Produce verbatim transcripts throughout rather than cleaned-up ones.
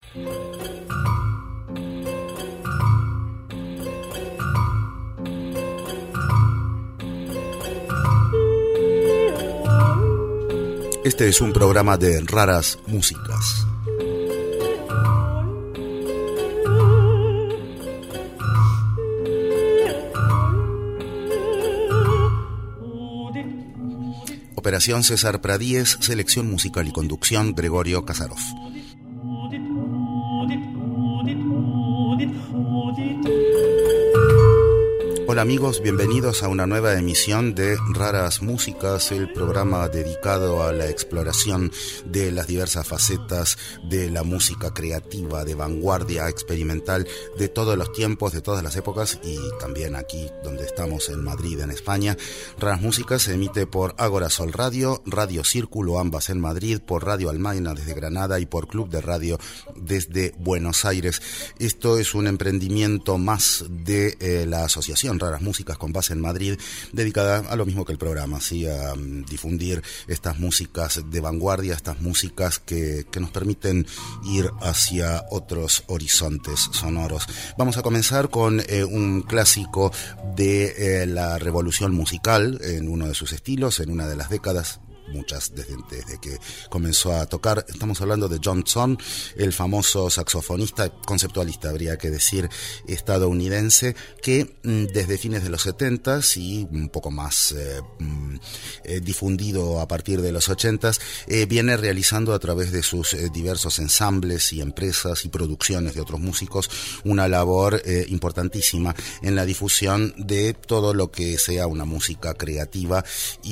Este es un programa de raras músicas. Operación César Pradíez, selección musical y conducción Gregorio Kasarov. Hola amigos, bienvenidos a una nueva emisión de Raras Músicas, el programa dedicado a la exploración de las diversas facetas de la música creativa, de vanguardia, experimental, de todos los tiempos, de todas las épocas y también aquí donde estamos en Madrid, en España. Raras Músicas se emite por Ágora Sol Radio, Radio Círculo, ambas en Madrid, por Radio Almaina desde Granada y por Club de Radio desde Buenos Aires. Esto es un emprendimiento más de eh, la asociación Raras Músicas con base en Madrid, dedicada a lo mismo que el programa, ¿sí? A um, difundir estas músicas de vanguardia, estas músicas que, que nos permiten ir hacia otros horizontes sonoros. Vamos a comenzar con eh, un clásico de eh, la revolución musical, en uno de sus estilos, en una de las décadas, muchas desde, desde que comenzó a tocar. Estamos hablando de John Zorn, el famoso saxofonista, conceptualista habría que decir, estadounidense, que desde fines de los setentas y un poco más eh, eh, difundido a partir de los ochentas, eh, viene realizando a través de sus eh, diversos ensambles y empresas y producciones de otros músicos una labor eh, importantísima en la difusión de todo lo que sea una música creativa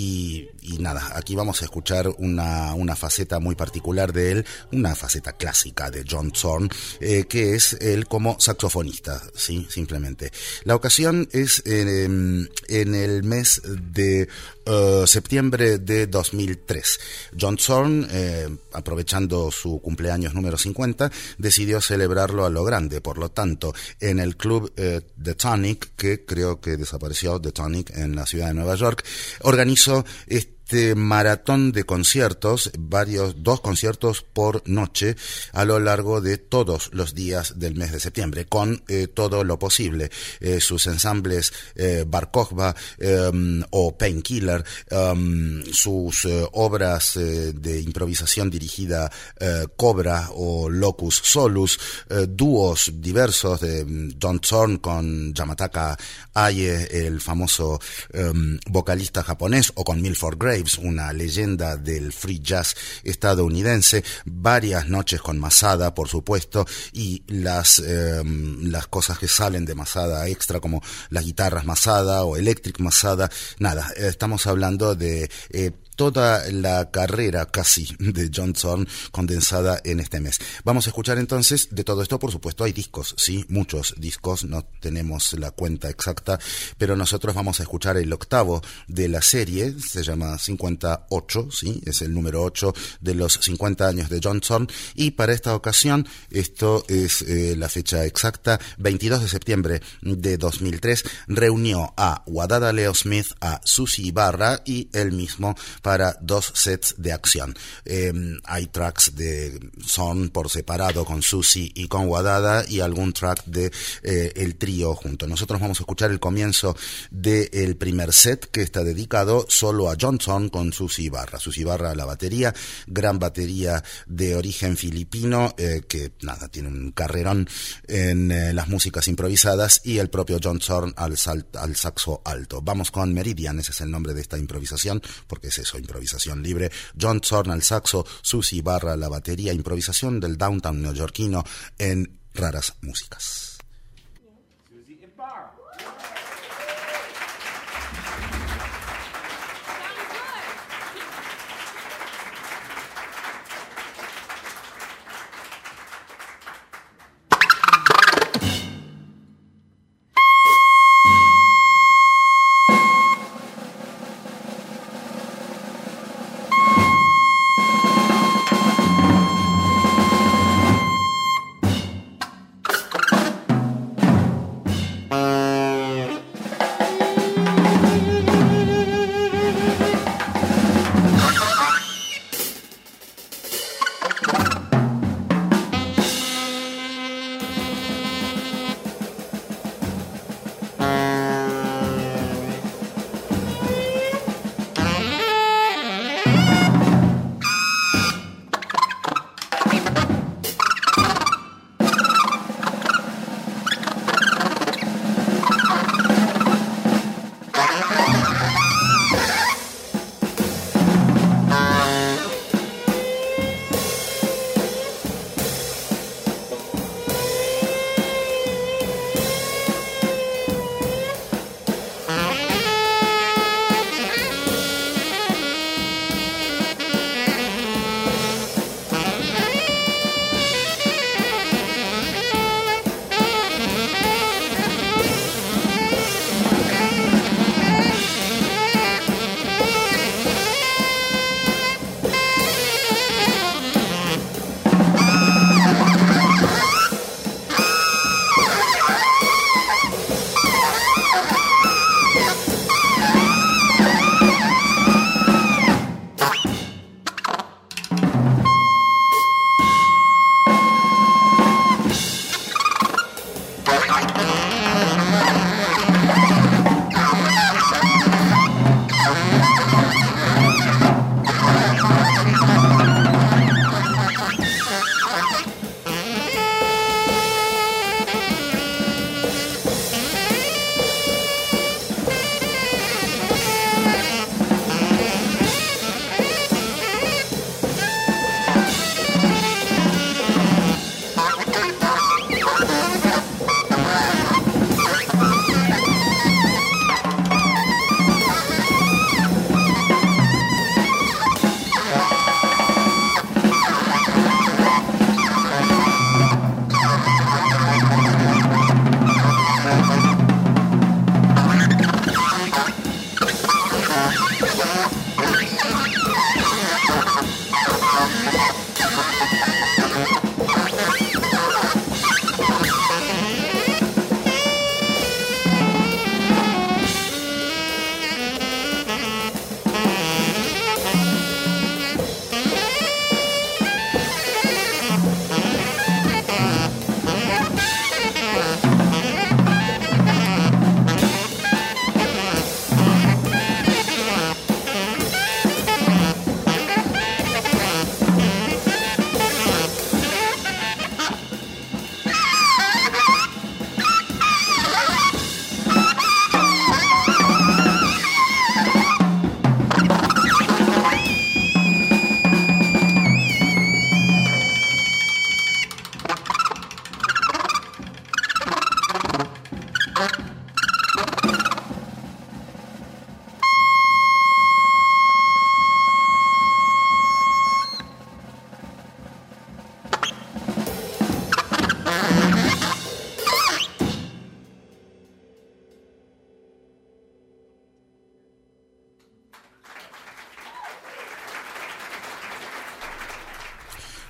y, y nada, aquí vamos Vamos a escuchar una, una faceta muy particular de él, una faceta clásica de John Zorn, eh, que es él como saxofonista, ¿sí? Simplemente. La ocasión es en, en el mes de uh, septiembre de dos mil tres. John Zorn, eh, aprovechando su cumpleaños número cincuenta, decidió celebrarlo a lo grande. Por lo tanto, en el club eh, The Tonic, que creo que desapareció, The Tonic, en la ciudad de Nueva York, organizó este Este maratón de conciertos, varios, dos conciertos por noche a lo largo de todos los días del mes de septiembre, con eh, todo lo posible. Eh, sus ensambles eh, Bar Kokhba eh, o Painkiller, um, sus eh, obras eh, de improvisación dirigida eh, Cobra o Locus Solus, eh, dúos diversos de John Zorn con Yamataka Aye, el famoso eh, vocalista japonés, o con Milford Gray, una leyenda del free jazz estadounidense, varias noches con Masada, por supuesto, y las eh, las cosas que salen de Masada extra, como las guitarras Masada o Electric Masada. Nada, estamos hablando de eh, toda la carrera casi de John Zorn condensada en este mes. Vamos a escuchar entonces de todo esto. Por supuesto hay discos, sí, muchos discos, no tenemos la cuenta exacta, pero nosotros vamos a escuchar el octavo de la serie, se llama cincuenta y ocho, sí, es el número ocho de los cincuenta años de John Zorn, y para esta ocasión, esto es eh, la fecha exacta, veintidós de septiembre de dos mil tres, reunió a Wadada Leo Smith, a Susie Ibarra y él mismo para dos sets de acción. Eh, hay tracks de Zorn por separado con Susie y con Wadada y algún track de eh, el trío junto. Nosotros vamos a escuchar el comienzo del primer set, que está dedicado solo a John Zorn con Susie Ibarra. Susie Ibarra a la batería, gran batería de origen filipino, eh, que nada, tiene un carrerón en eh, las músicas improvisadas, y el propio John Zorn al, sal, al saxo alto. Vamos con Meridian, ese es el nombre de esta improvisación, porque es eso, improvisación libre. John Zorn al saxo, Susie Ibarra a la batería, improvisación del downtown neoyorquino en Raras Músicas.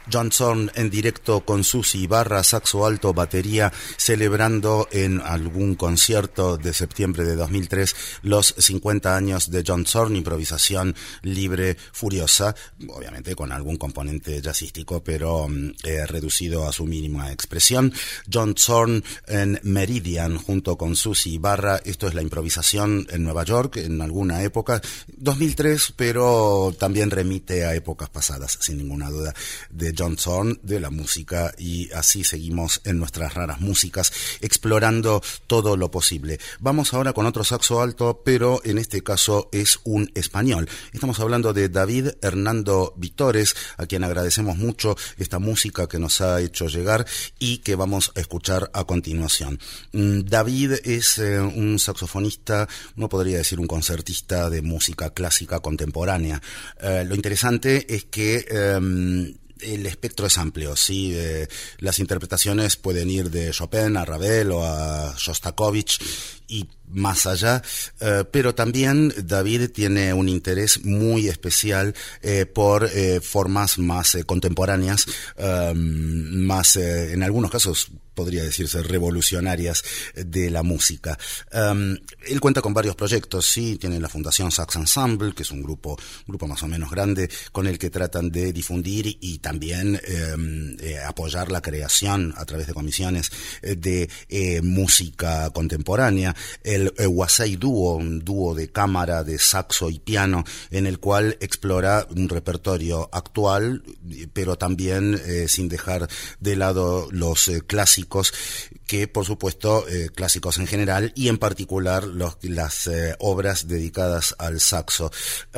John Zorn en directo con Susi Ibarra, saxo alto, batería, celebrando en algún concierto de septiembre de dos mil tres los cincuenta años de John Zorn, improvisación libre, furiosa, obviamente con algún componente jazzístico, pero eh, reducido a su mínima expresión. John Zorn en Meridian junto con Susi Ibarra. Esto es la improvisación en Nueva York en alguna época, dos mil tres, pero también remite a épocas pasadas, sin ninguna duda, de John Zorn, de la música, y así seguimos en nuestras raras músicas, explorando todo lo posible. Vamos ahora con otro saxo alto, pero en este caso es un español. Estamos hablando de David Hernando Vitores, a quien agradecemos mucho esta música que nos ha hecho llegar y que vamos a escuchar a continuación. David es eh, un saxofonista, uno podría decir un concertista de música clásica contemporánea. Eh, lo interesante es que eh, el espectro es amplio, sí, eh, las interpretaciones pueden ir de Chopin a Ravel o a Shostakovich y más allá, eh, pero también David tiene un interés muy especial eh, por eh, formas más eh, contemporáneas, eh, más eh, en algunos casos podría decirse revolucionarias de la música. Um, él cuenta con varios proyectos, sí, tiene la Fundación Sax Ensemble, que es un grupo, un grupo más o menos grande, con el que tratan de difundir y, y también eh, eh, apoyar la creación a través de comisiones eh, de eh, música contemporánea. El eh, Wasei Dúo, un dúo de cámara, de saxo y piano, en el cual explora un repertorio actual, pero también eh, sin dejar de lado los eh, clásicos, que por supuesto eh, clásicos en general y en particular los, las eh, obras dedicadas al saxo.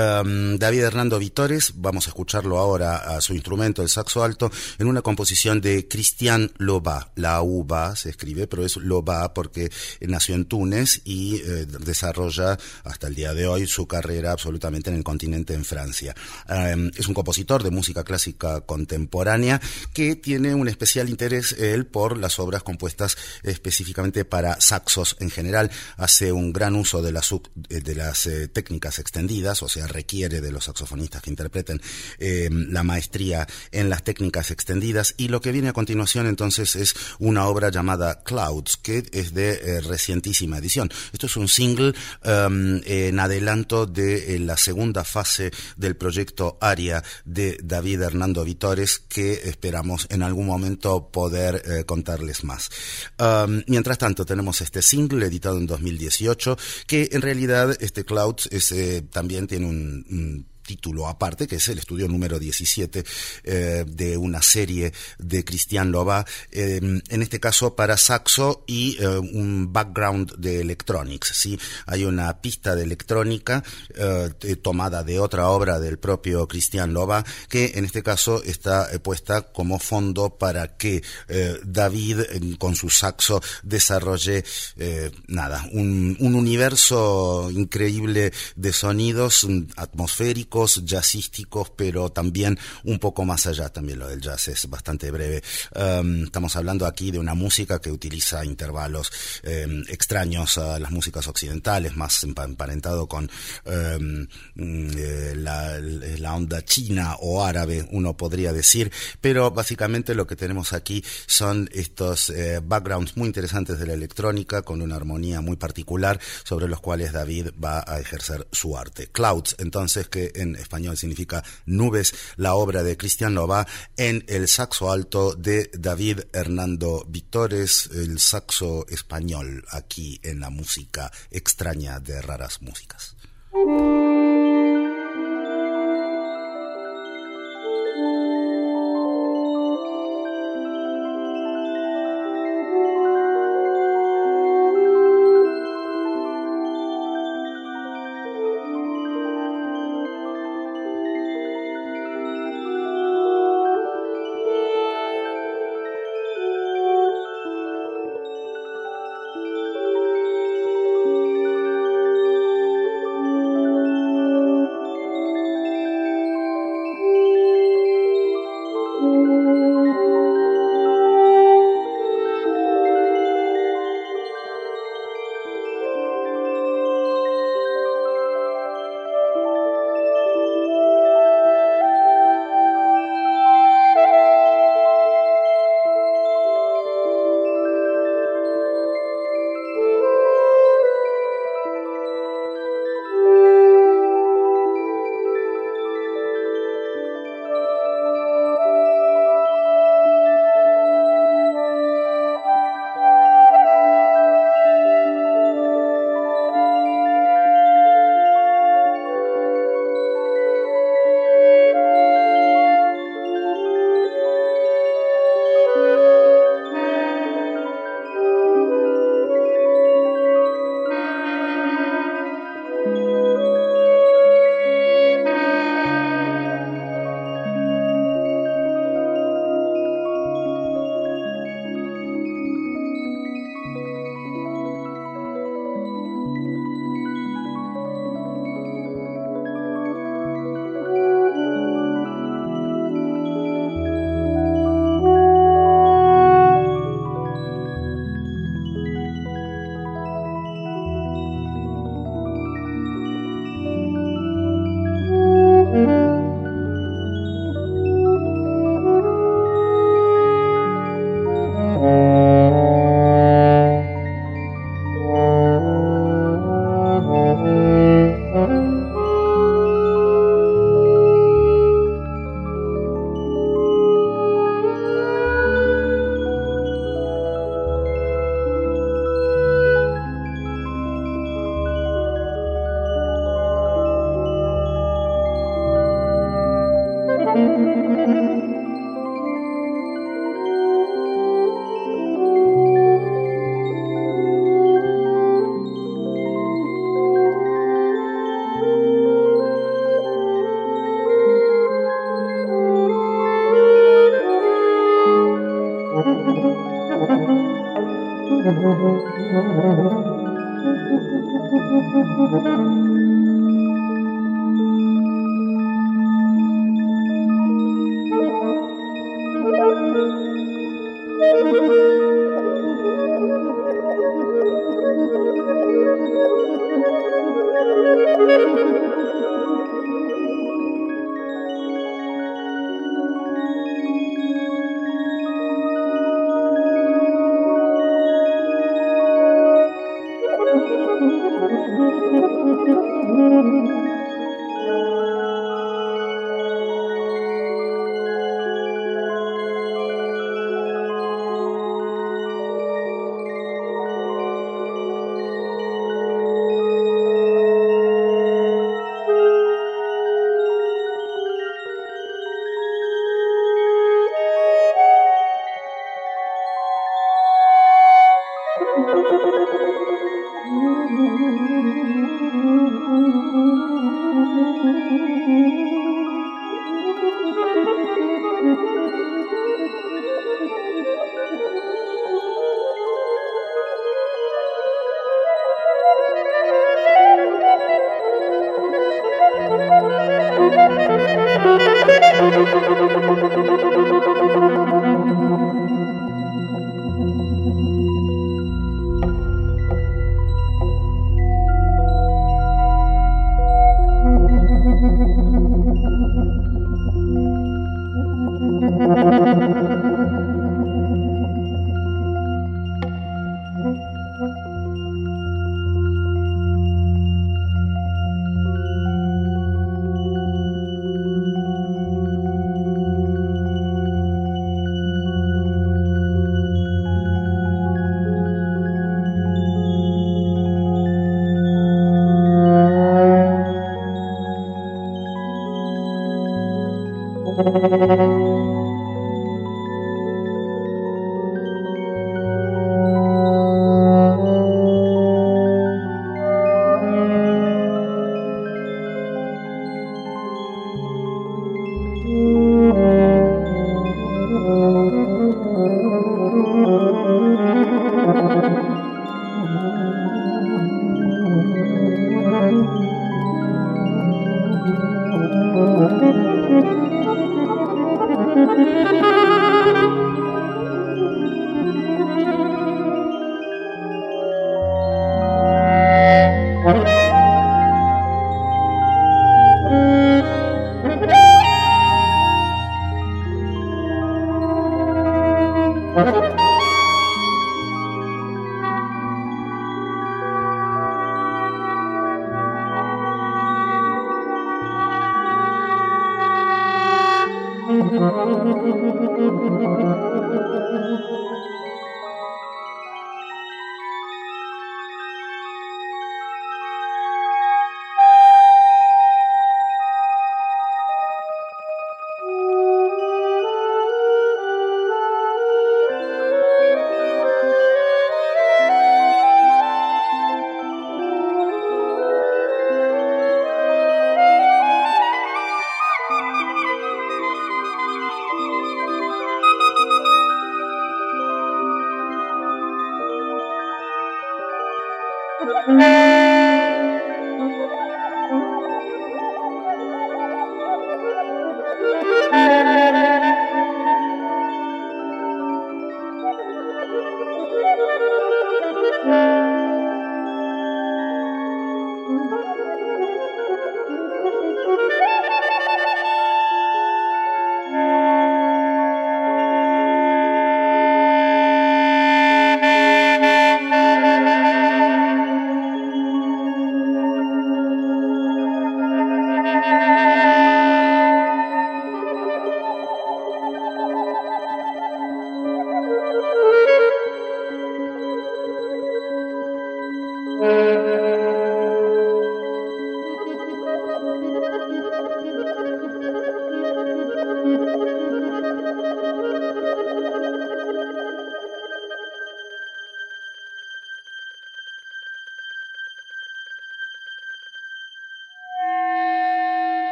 Um, David Hernando Vitores, vamos a escucharlo ahora a su instrumento, el saxo alto, en una composición de Christian Loba. La uva se escribe, pero es Loba porque nació en Túnez y eh, desarrolla hasta el día de hoy su carrera absolutamente en el continente, en Francia. Um, es un compositor de música clásica contemporánea que tiene un especial interés él por las obras compuestas específicamente para saxos en general. Hace un gran uso de las, de las eh, técnicas extendidas, o sea, requiere de los saxofonistas que interpreten eh, la maestría en las técnicas extendidas, y lo que viene a continuación entonces es una obra llamada Clouds, que es de eh, recientísima edición. Esto es un single um, en adelanto de eh, la segunda fase del proyecto Aria de David Hernando Vitores, que esperamos en algún momento poder eh, contarles más. Um, mientras tanto tenemos este single editado en dos mil dieciocho, que en realidad este Clouds es, eh, también tiene un, un título aparte, que es el estudio número diecisiete eh, de una serie de Christian Loba, eh, en este caso para saxo y eh, un background de electronics, ¿sí? Hay una pista de electrónica eh, tomada de otra obra del propio Christian Loba, que en este caso está eh, puesta como fondo para que eh, David eh, con su saxo desarrolle eh, nada, un, un universo increíble de sonidos atmosféricos, jazzísticos, pero también un poco más allá. También lo del jazz es bastante breve. Um, estamos hablando aquí de una música que utiliza intervalos um, extraños a las músicas occidentales, más emparentado con um, eh, la, la onda china o árabe, uno podría decir, pero básicamente lo que tenemos aquí son estos eh, backgrounds muy interesantes de la electrónica, con una armonía muy particular sobre los cuales David va a ejercer su arte. Clouds, entonces, que en español significa nubes, la obra de Christian Loba en el saxo alto de David Hernando Vitores, el saxo español aquí en la música extraña de raras músicas.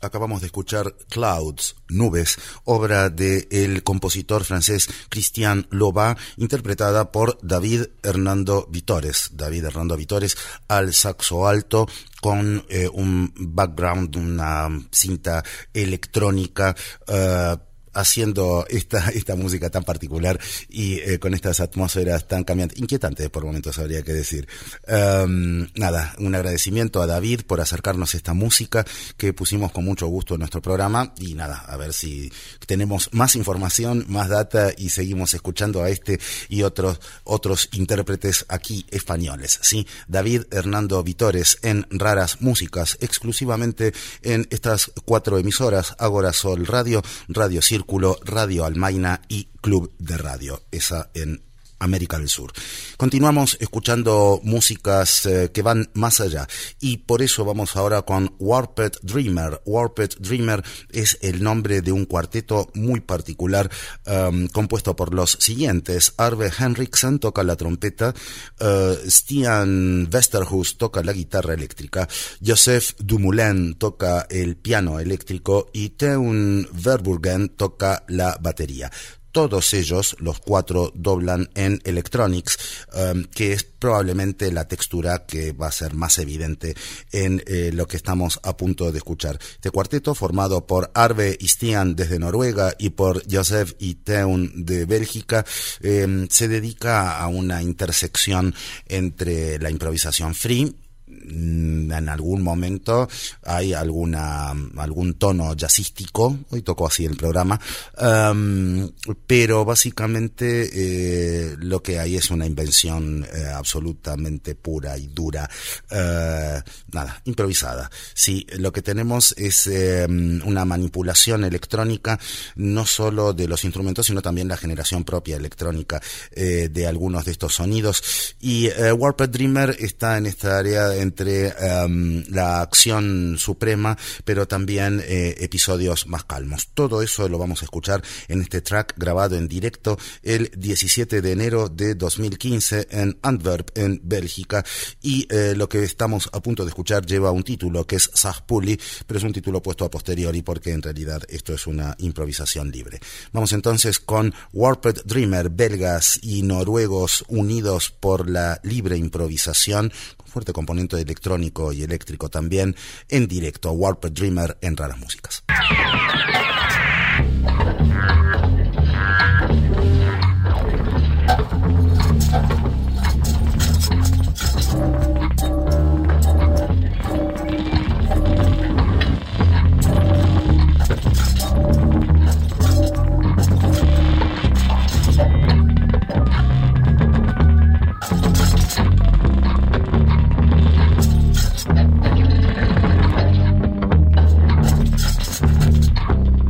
acabamos de escuchar Clouds, Nubes, obra del compositor francés Christian Loba, interpretada por David Hernando Vitores. David Hernando Vitores al saxo alto, con eh, un background, una cinta electrónica, uh, haciendo esta esta música tan particular y eh, con estas atmósferas tan cambiantes, inquietantes por momentos habría que decir. Um, nada, un agradecimiento a David por acercarnos esta música que pusimos con mucho gusto en nuestro programa, y nada, a ver si tenemos más información, más data y seguimos escuchando a este y otros otros intérpretes aquí españoles, ¿sí? David Hernando Vitores en Raras Músicas, exclusivamente en estas cuatro emisoras: Agora Sol Radio, Radio Círculo, Radio Almaina y Club de Radio, esa en América del Sur. Continuamos escuchando músicas eh, que van más allá, y por eso vamos ahora con Warped Dreamer. Warped Dreamer es el nombre de un cuarteto muy particular, um, compuesto por los siguientes: Arve Henriksen toca la trompeta, uh, Stian Westerhus toca la guitarra eléctrica, Joseph Dumoulin toca el piano eléctrico y Teun Verburgen toca la batería. Todos ellos, los cuatro, doblan en Electronics, um, que es probablemente la textura que va a ser más evidente en eh, lo que estamos a punto de escuchar. Este cuarteto, formado por Arve y Stian desde Noruega y por Joseph y Teun de Bélgica, eh, se dedica a una intersección entre la improvisación free. En algún momento hay alguna algún tono jazzístico, hoy tocó así el programa, um, pero básicamente eh, lo que hay es una invención eh, absolutamente pura y dura, uh, nada, improvisada. Sí, lo que tenemos es eh, una manipulación electrónica, no solo de los instrumentos, sino también la generación propia electrónica eh, de algunos de estos sonidos, y eh, Warped Dreamer está en esta área entre um, la acción suprema, pero también eh, episodios más calmos. Todo eso lo vamos a escuchar en este track grabado en directo el diecisiete de enero de dos mil quince en Antwerp, en Bélgica, y eh, lo que estamos a punto de escuchar lleva un título que es Sagpulli, pero es un título puesto a posteriori porque en realidad esto es una improvisación libre. Vamos entonces con Warped Dreamer, belgas y noruegos unidos por la libre improvisación, fuerte componente electrónico y eléctrico también, en directo. Warped Dreamer en Raras Músicas. Thank you.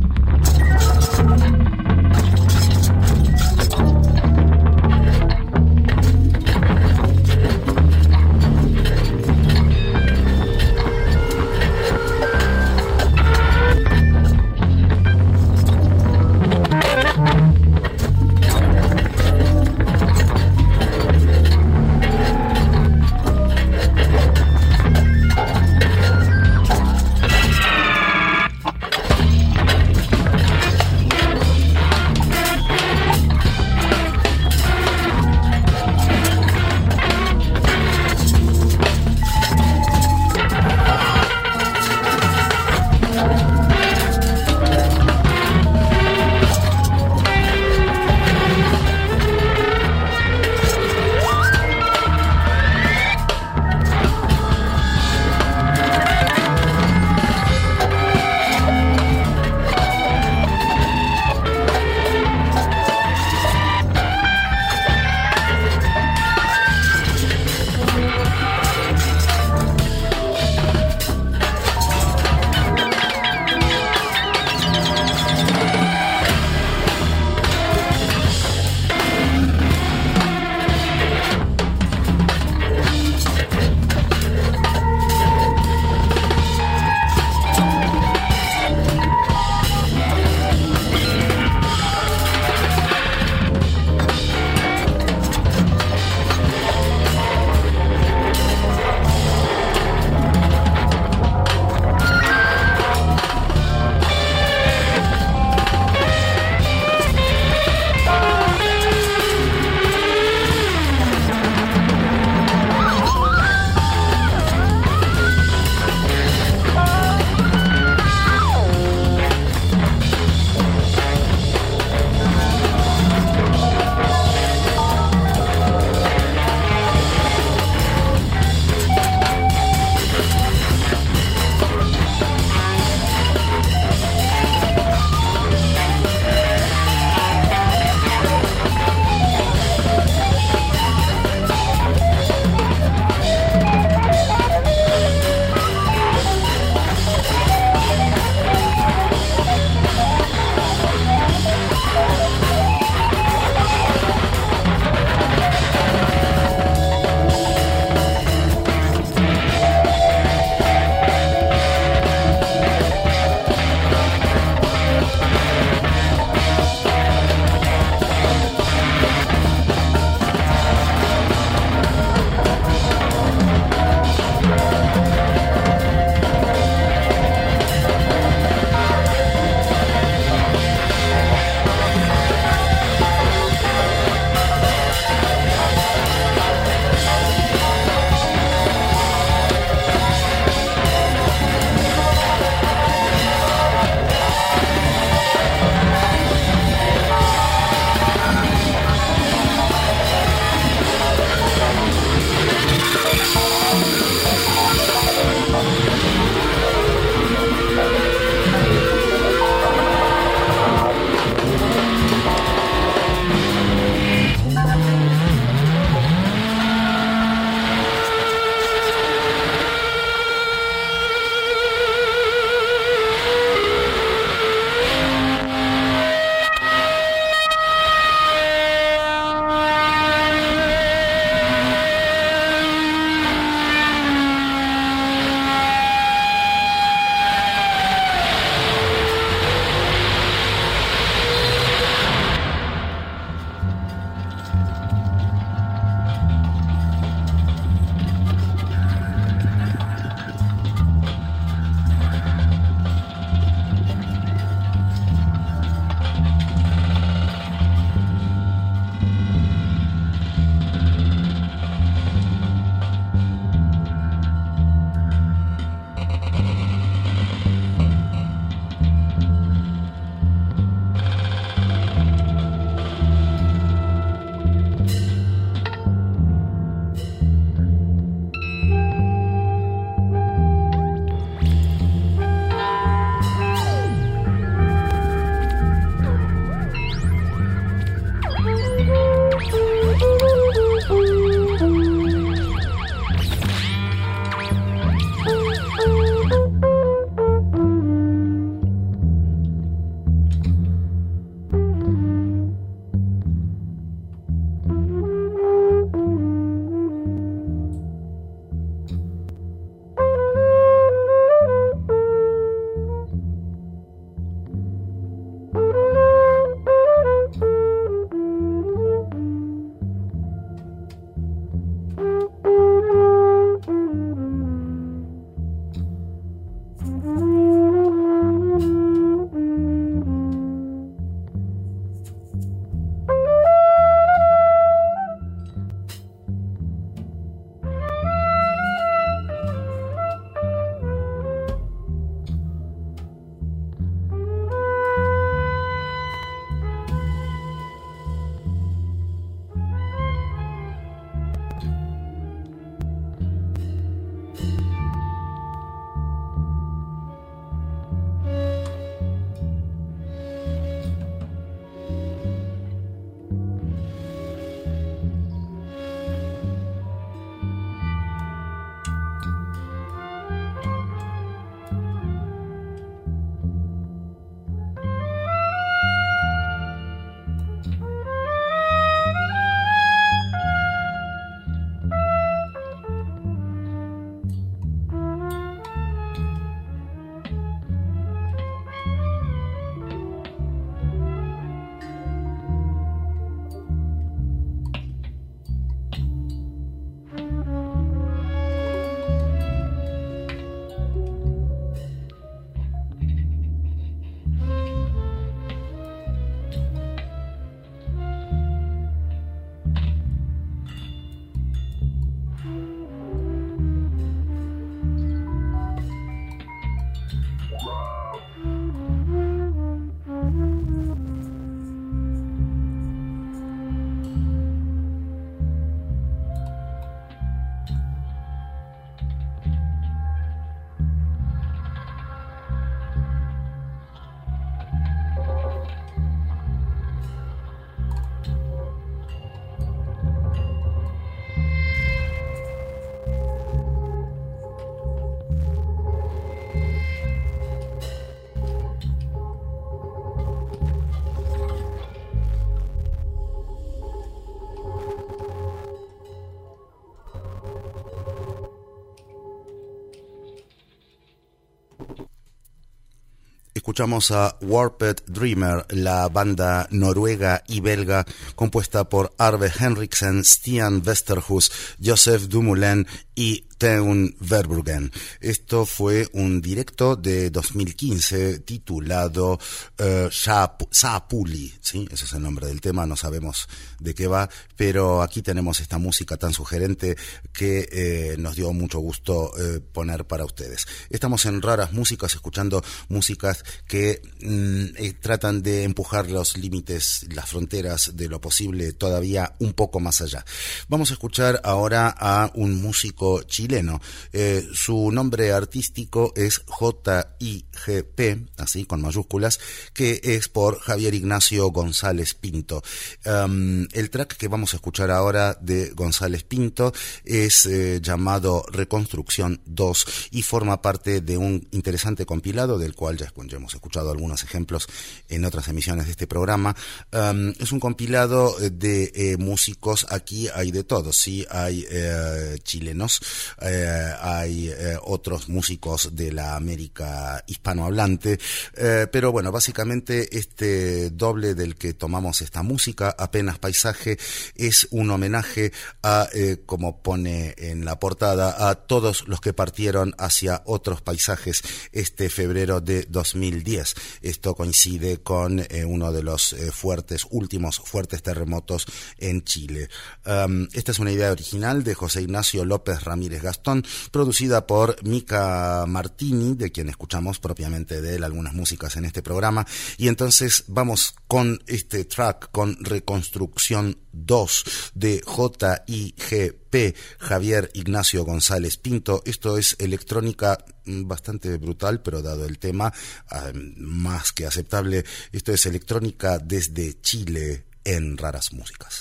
Escuchamos a Warped Dreamer, la banda noruega y belga compuesta por Arve Henriksen, Stian Westerhus, Joseph Dumoulin y Teun Verbruggen. Esto fue un directo de dos mil quince titulado uh, Saapuli, ¿sí? Ese es el nombre del tema, no sabemos de qué va, pero aquí tenemos esta música tan sugerente que eh, nos dio mucho gusto eh, poner para ustedes. Estamos en Raras Músicas, escuchando músicas que mm, eh, tratan de empujar los límites, las fronteras de lo posible todavía un poco más allá. Vamos a escuchar ahora a un músico chileno. Eh, su nombre artístico es J I G P, así con mayúsculas, que es por Javier Ignacio González Pinto. Um, el track que vamos a escuchar ahora de González Pinto es eh, llamado Reconstrucción dos y forma parte de un interesante compilado del cual ya, ya hemos escuchado algunos ejemplos en otras emisiones de este programa. Um, es un compilado de eh, músicos, aquí hay de todo, sí, hay eh, chilenos, Eh, hay eh, otros músicos de la América hispanohablante, eh, pero bueno, básicamente este doble del que tomamos esta música, Apenas Paisaje, es un homenaje a, eh, como pone en la portada, a todos los que partieron hacia otros paisajes este febrero de dos mil diez. Esto coincide con eh, uno de los eh, fuertes, últimos fuertes terremotos en Chile. Um, esta es una idea original de José Ignacio López Ramírez Gastón, producida por Mica Martini, de quien escuchamos propiamente de él algunas músicas en este programa, y entonces vamos con este track, con Reconstrucción dos de J I G P, Javier Ignacio González Pinto. Esto es electrónica bastante brutal, pero dado el tema, eh, más que aceptable. Esto es electrónica desde Chile en Raras Músicas.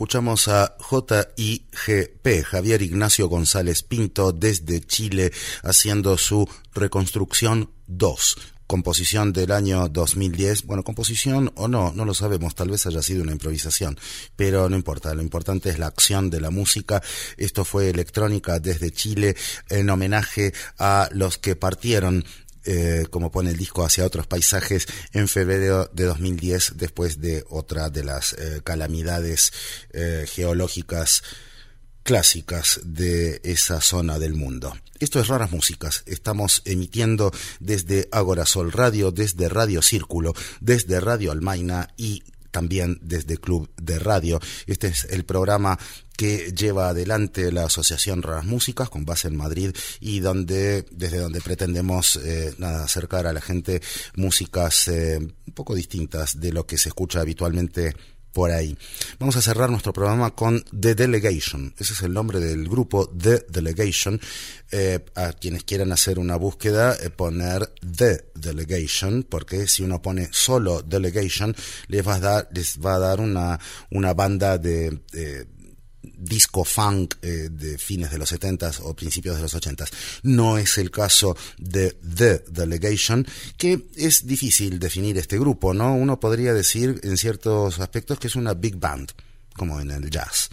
escuchamos a J I G P, Javier Ignacio González Pinto, desde Chile, haciendo su Reconstrucción dos. Composición del año dos mil diez, bueno, composición o no, no lo sabemos, tal vez haya sido una improvisación, pero no importa, lo importante es la acción de la música. Esto fue electrónica desde Chile, en homenaje a los que partieron, eh, como pone el disco, hacia otros paisajes en febrero de dos mil diez, después de otra de las eh, calamidades eh, geológicas clásicas de esa zona del mundo. Esto es Raras Músicas. Estamos emitiendo desde Agora Sol Radio, desde Radio Círculo, desde Radio Almaina y también desde Club de Radio. Este es el programa que lleva adelante la Asociación Raras Músicas, con base en Madrid, y donde desde donde pretendemos eh, nada, acercar a la gente músicas eh, un poco distintas de lo que se escucha habitualmente por ahí. Vamos a cerrar nuestro programa con The Delegation. Ese es el nombre del grupo, The Delegation. Eh, a quienes quieran hacer una búsqueda, eh, poner The Delegation, porque si uno pone solo Delegation, les va a dar, les va a dar una, una banda de, de disco funk eh, de fines de los setentas o principios de los ochentas. No es el caso de The Delegation, que es difícil definir este grupo, ¿no? Uno podría decir en ciertos aspectos que es una big band, como en el jazz.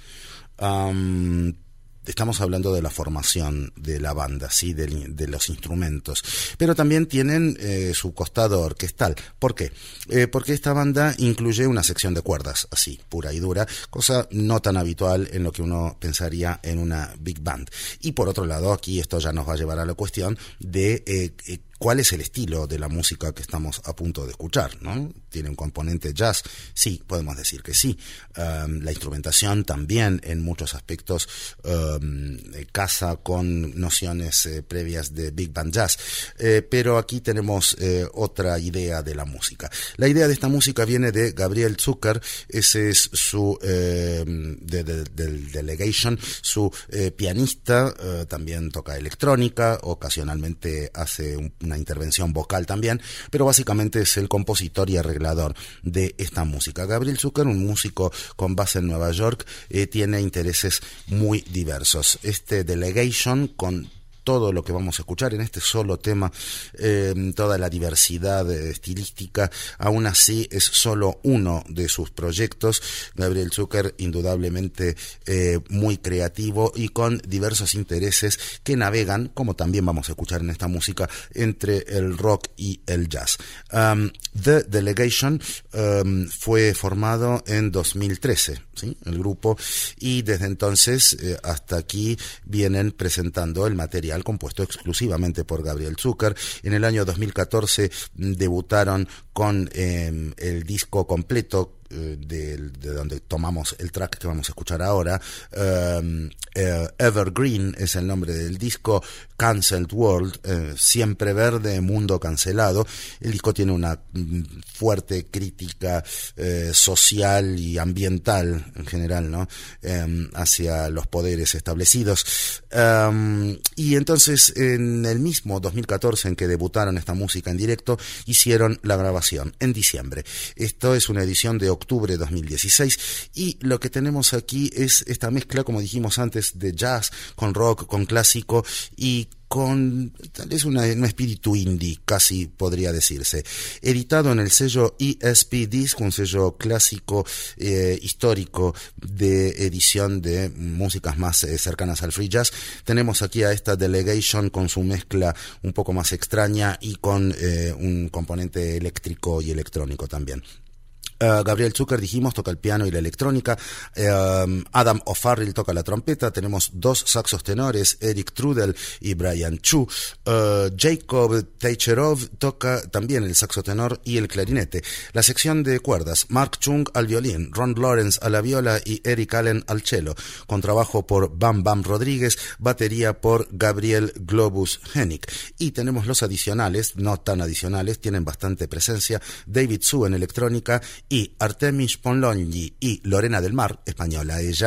Um, Estamos hablando de la formación de la banda, sí, de, de los instrumentos, pero también tienen eh, su costado orquestal. ¿Por qué? Eh, porque esta banda incluye una sección de cuerdas, así, pura y dura, cosa no tan habitual en lo que uno pensaría en una big band. Y por otro lado, aquí esto ya nos va a llevar a la cuestión de eh, eh, ¿cuál es el estilo de la música que estamos a punto de escuchar, ¿no? ¿Tiene un componente jazz? Sí, podemos decir que sí. Um, la instrumentación también en muchos aspectos um, casa con nociones eh, previas de Big Band Jazz. Eh, pero aquí tenemos eh, otra idea de la música. La idea de esta música viene de Gabriel Zucker, ese es su eh, de, de, del Delegation, su eh, pianista, eh, también toca electrónica, ocasionalmente hace un una intervención vocal también, pero básicamente es el compositor y arreglador de esta música. Gabriel Zucker, un músico con base en Nueva York, eh, tiene intereses muy diversos. Este Delegation, con todo lo que vamos a escuchar en este solo tema, eh, toda la diversidad eh, estilística, aún así es solo uno de sus proyectos. Gabriel Zucker, indudablemente eh, muy creativo y con diversos intereses que navegan, como también vamos a escuchar en esta música, entre el rock y el jazz. Um, The Delegation um, fue formado en dos mil trece, ¿sí? El grupo, y desde entonces eh, hasta aquí vienen presentando el material compuesto exclusivamente por Gabriel Zucker. En el año dos mil catorce debutaron con eh, el disco completo eh, de, de donde tomamos el track que vamos a escuchar ahora. um, eh, Evergreen es el nombre del disco. Cancelled World, eh, siempre verde, mundo cancelado. El disco tiene una mm, fuerte crítica eh, social y ambiental en general, ¿no? Eh, hacia los poderes establecidos. Um, y entonces en el mismo dos mil catorce en que debutaron esta música en directo, hicieron la grabación en diciembre. Esto es una edición de octubre de dos mil dieciséis, y lo que tenemos aquí es esta mezcla, como dijimos antes, de jazz con rock, con clásico y con tal vez una, un espíritu indie, casi podría decirse. Editado en el sello E S P Disc, un sello clásico eh, histórico de edición de músicas más eh, cercanas al free jazz. Tenemos aquí a esta Delegation con su mezcla un poco más extraña y con eh, un componente eléctrico y electrónico también. Uh, Gabriel Zucker, dijimos, toca el piano y la electrónica. uh, Adam O'Farrill toca la trompeta. Tenemos dos saxos tenores, Eric Trudel y Brian Chu. uh, Jacob Teicherov toca también el saxo tenor y el clarinete. La sección de cuerdas, Mark Chung al violín, Ron Lawrence a la viola y Eric Allen al cello, con trabajo por Bam Bam Rodríguez, batería por Gabriel Globus Hennig. Y tenemos los adicionales, no tan adicionales, tienen bastante presencia, David Su en electrónica y Artemis Ponlongi y Lorena del Mar, española ella,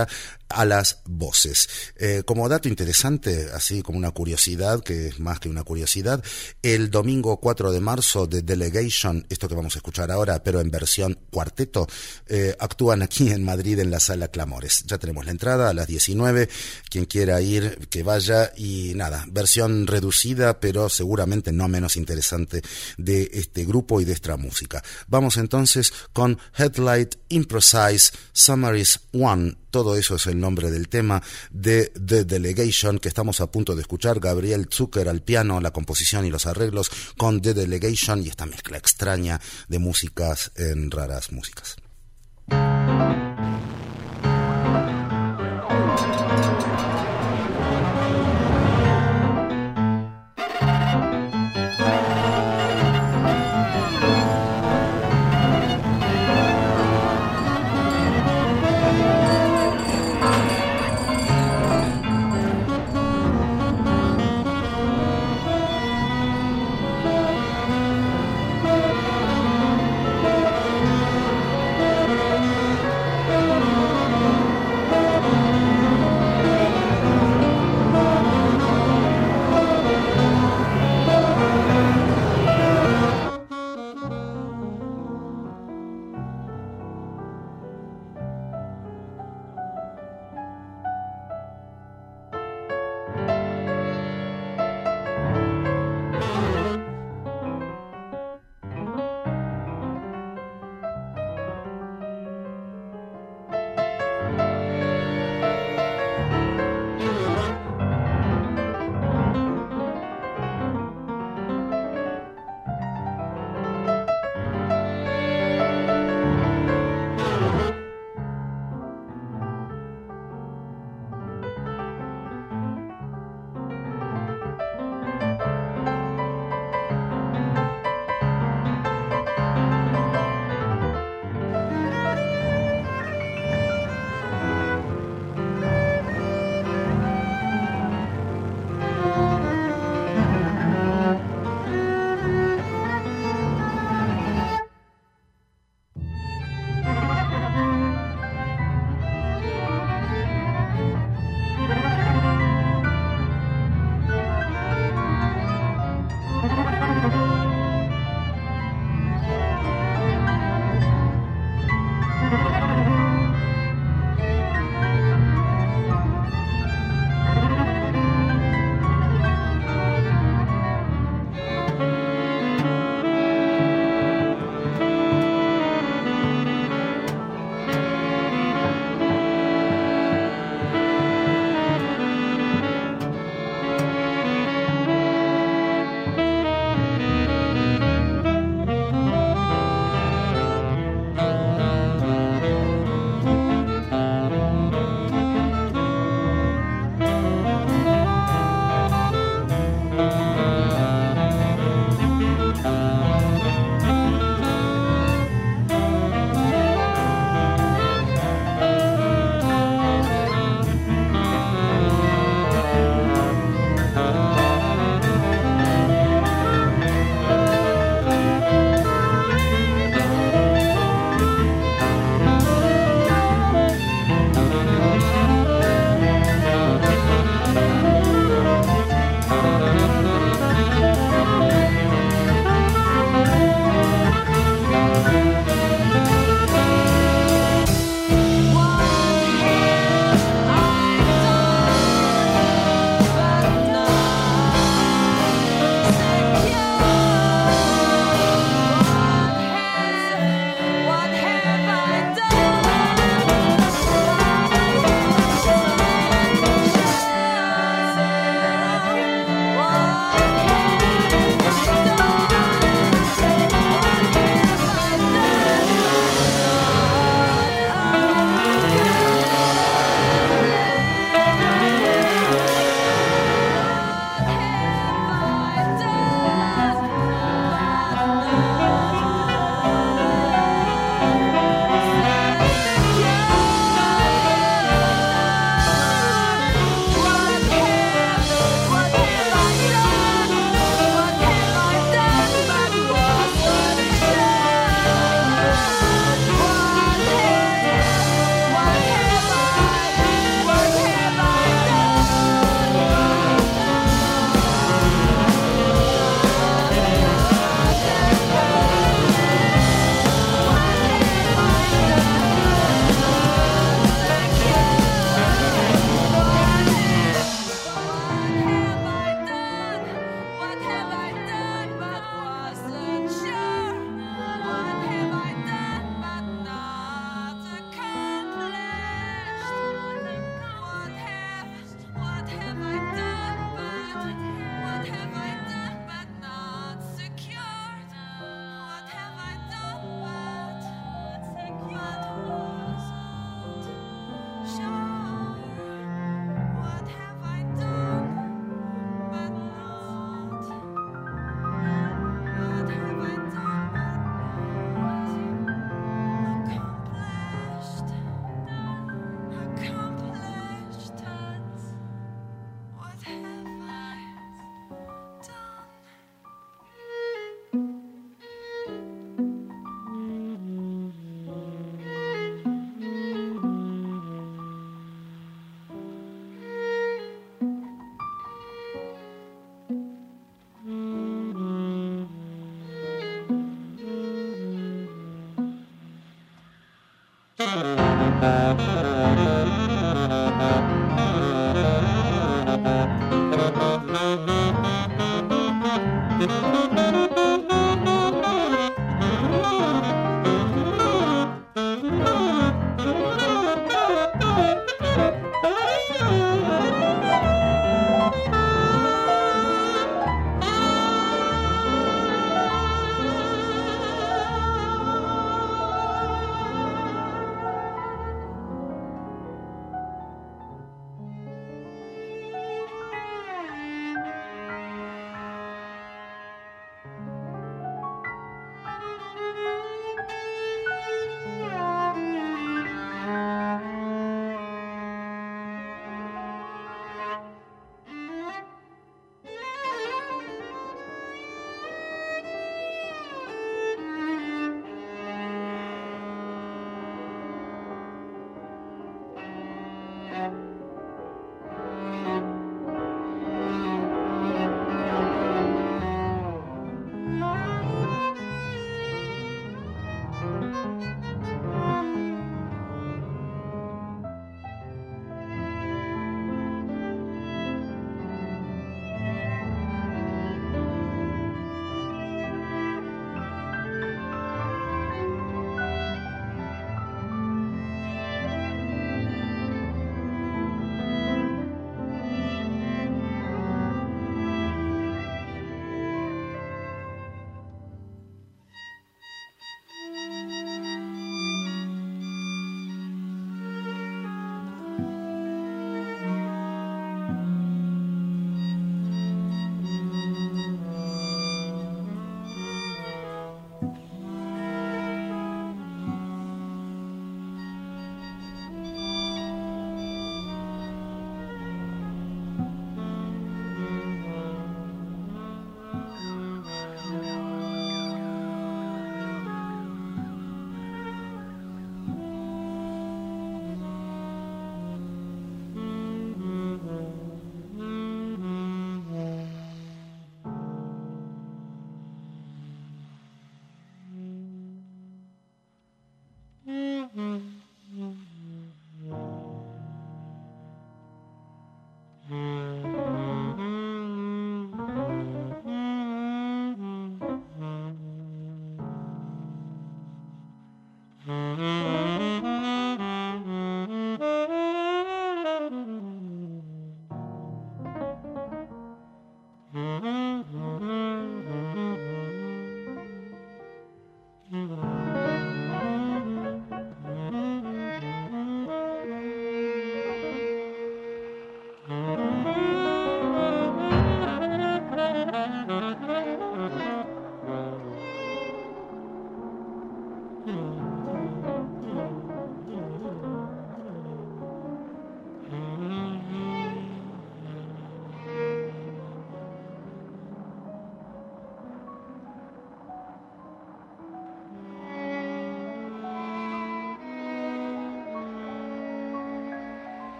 a las voces. Eh, como dato interesante, así como una curiosidad, que es más que una curiosidad, el domingo cuatro de marzo The Delegation, esto que vamos a escuchar ahora, pero en versión cuarteto, eh, actúan aquí en Madrid en la Sala Clamores. Ya tenemos la entrada a las diecinueve, quien quiera ir, que vaya, y nada, versión reducida, pero seguramente no menos interesante de este grupo y de esta música. Vamos entonces con Headlight Imprecise Summaries One. Todo eso es el nombre del tema de The Delegation, que estamos a punto de escuchar. Gabriel Zucker al piano, la composición y los arreglos con The Delegation y esta mezcla extraña de músicas en Raras Músicas. Thank you.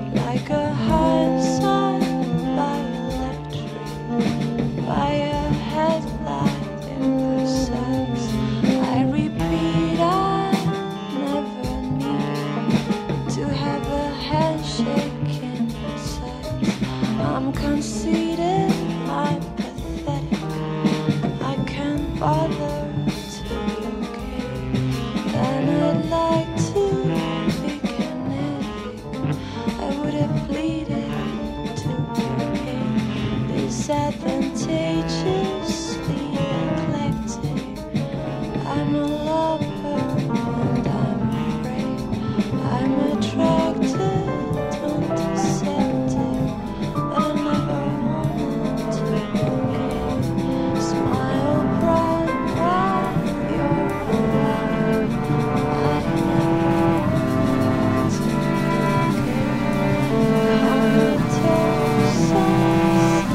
like a high sign by electric, by a headlight imprecise. I repeat, I never need to have a handshake inside. I'm conceited, I'm pathetic, I can't bother to be gay, and I'd like to be kinetic. I would have pleaded to your aid, disadvantageously eclectic. I'm a lover and I'm afraid, I'm attracted, undeceptive, but I never wanted to be gay. Smile bright while you're alive, I never wanted to be gay. Comatose sunset,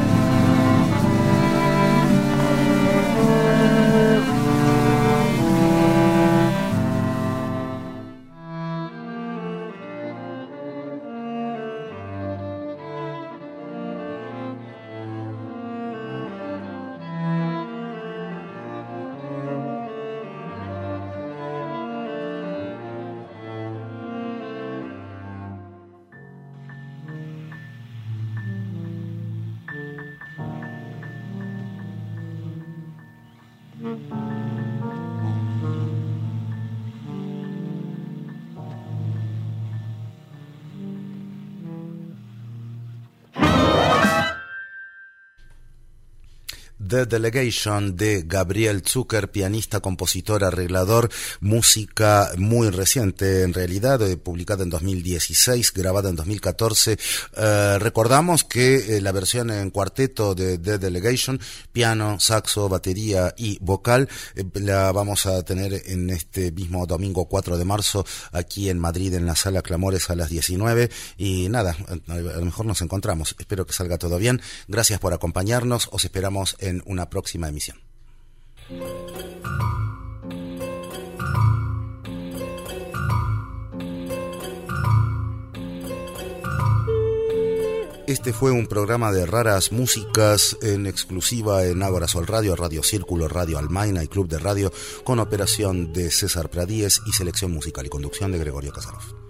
The Delegation de Gabriel Zucker, pianista, compositor, arreglador, música muy reciente en realidad, eh, publicada en dos mil dieciséis, grabada en dos mil catorce. Eh, recordamos que eh, la versión en cuarteto de The Delegation, piano, saxo, batería y vocal, eh, la vamos a tener en este mismo domingo cuatro de marzo aquí en Madrid en la Sala Clamores a las diecinueve. Y nada, a lo mejor nos encontramos. Espero que salga todo bien. Gracias por acompañarnos. Os esperamos en una próxima emisión. Este fue un programa de raras músicas en exclusiva en Ágora Sol Radio, Radio Círculo, Radio Almaina y Club de Radio, con operación de César Pradíez y selección musical y conducción de Gregorio Casarov.